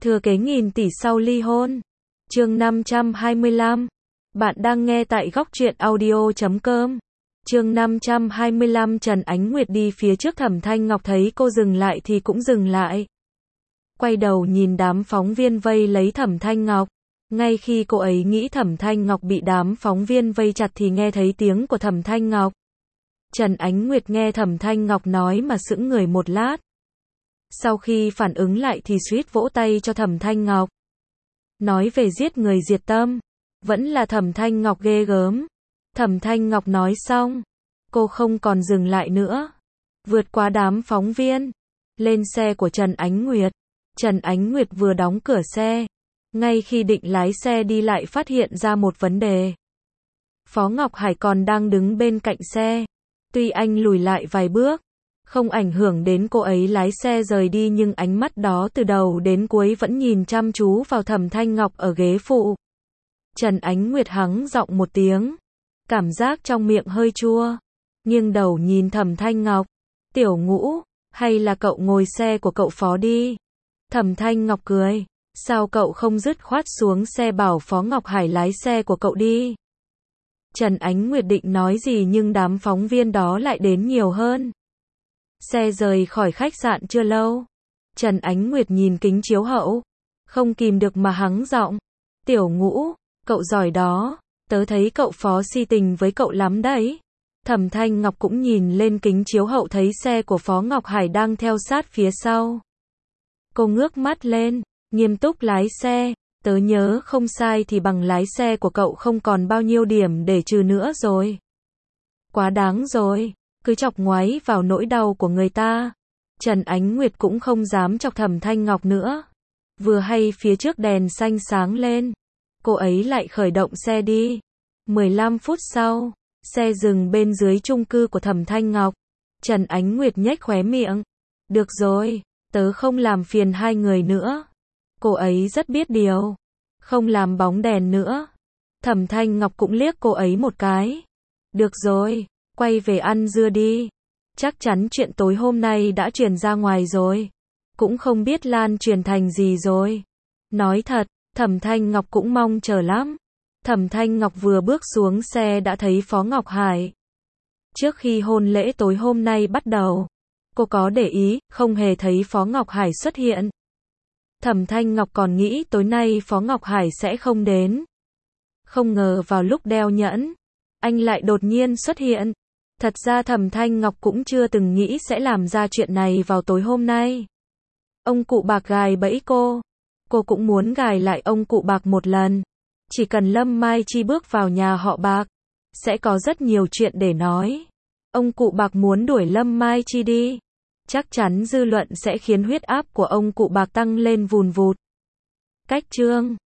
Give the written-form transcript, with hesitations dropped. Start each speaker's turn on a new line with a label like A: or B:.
A: Thừa kế nghìn tỷ sau ly hôn. Chương 525. Bạn đang nghe tại góc truyện audio.com. Chương 525. Trần Ánh Nguyệt đi phía trước, Thẩm Thanh Ngọc thấy cô dừng lại thì cũng dừng lại. Quay đầu nhìn đám phóng viên vây lấy Thẩm Thanh Ngọc. Ngay khi cô ấy nghĩ Thẩm Thanh Ngọc bị đám phóng viên vây chặt thì nghe thấy tiếng của Thẩm Thanh Ngọc. Trần Ánh Nguyệt nghe Thẩm Thanh Ngọc nói mà sững người một lát. Sau khi phản ứng lại thì suýt vỗ tay cho Thẩm Thanh Ngọc. Nói về giết người diệt tâm, vẫn là Thẩm Thanh Ngọc ghê gớm. Thẩm Thanh Ngọc nói xong, cô không còn dừng lại nữa. Vượt qua đám phóng viên, lên xe của Trần Ánh Nguyệt. Trần Ánh Nguyệt vừa đóng cửa xe, ngay khi định lái xe đi lại phát hiện ra một vấn đề. Phó Ngọc Hải còn đang đứng bên cạnh xe. Tuy anh lùi lại vài bước, không ảnh hưởng đến cô ấy lái xe rời đi, nhưng ánh mắt đó từ đầu đến cuối vẫn nhìn chăm chú vào Thẩm Thanh Ngọc ở ghế phụ. Trần Ánh Nguyệt hắng giọng một tiếng, cảm giác trong miệng hơi chua, nghiêng đầu nhìn Thẩm Thanh Ngọc. Tiểu Ngũ, hay là cậu ngồi xe của cậu Phó đi. Thẩm Thanh Ngọc cười, sao cậu không dứt khoát xuống xe bảo Phó Ngọc Hải lái xe của cậu đi. Trần Ánh Nguyệt định nói gì nhưng đám phóng viên đó lại đến nhiều hơn. Xe rời khỏi khách sạn chưa lâu, Trần Ánh Nguyệt nhìn kính chiếu hậu, không kìm được mà hắng giọng. Tiểu Ngũ, cậu giỏi đó, tớ thấy cậu Phó si tình với cậu lắm đấy. Thẩm Thanh Ngọc cũng nhìn lên kính chiếu hậu thấy xe của Phó Ngọc Hải đang theo sát phía sau. Cô ngước mắt lên, nghiêm túc lái xe. Tớ nhớ không sai thì bằng lái xe của cậu không còn bao nhiêu điểm để trừ nữa rồi. Quá đáng rồi, cứ chọc ngoáy vào nỗi đau của người ta. Trần Ánh Nguyệt cũng không dám chọc Thẩm Thanh Ngọc nữa. Vừa hay phía trước đèn xanh sáng lên, cô ấy lại khởi động xe đi. 15 phút sau, xe dừng bên dưới chung cư của Thẩm Thanh Ngọc. Trần Ánh Nguyệt nhếch khóe miệng. Được rồi, tớ không làm phiền hai người nữa. Cô ấy rất biết điều, không làm bóng đèn nữa. Thẩm Thanh Ngọc cũng liếc cô ấy một cái. Được rồi, quay về ăn dưa đi. Chắc chắn chuyện tối hôm nay đã truyền ra ngoài rồi. Cũng không biết lan truyền thành gì rồi. Nói thật, Thẩm Thanh Ngọc cũng mong chờ lắm. Thẩm Thanh Ngọc vừa bước xuống xe đã thấy Phó Ngọc Hải. Trước khi hôn lễ tối hôm nay bắt đầu, cô có để ý, không hề thấy Phó Ngọc Hải xuất hiện. Thẩm Thanh Ngọc còn nghĩ tối nay Phó Ngọc Hải sẽ không đến. Không ngờ vào lúc đeo nhẫn, anh lại đột nhiên xuất hiện. Thật ra Thẩm Thanh Ngọc cũng chưa từng nghĩ sẽ làm ra chuyện này vào tối hôm nay. Ông cụ Bạc gài bẫy cô cũng muốn gài lại ông cụ Bạc một lần. Chỉ cần Lâm Mai Chi bước vào nhà họ Bạc, sẽ có rất nhiều chuyện để nói. Ông cụ Bạc muốn đuổi Lâm Mai Chi đi. Chắc chắn dư luận sẽ khiến huyết áp của ông cụ Bạc tăng lên vùn vụt. Cách chương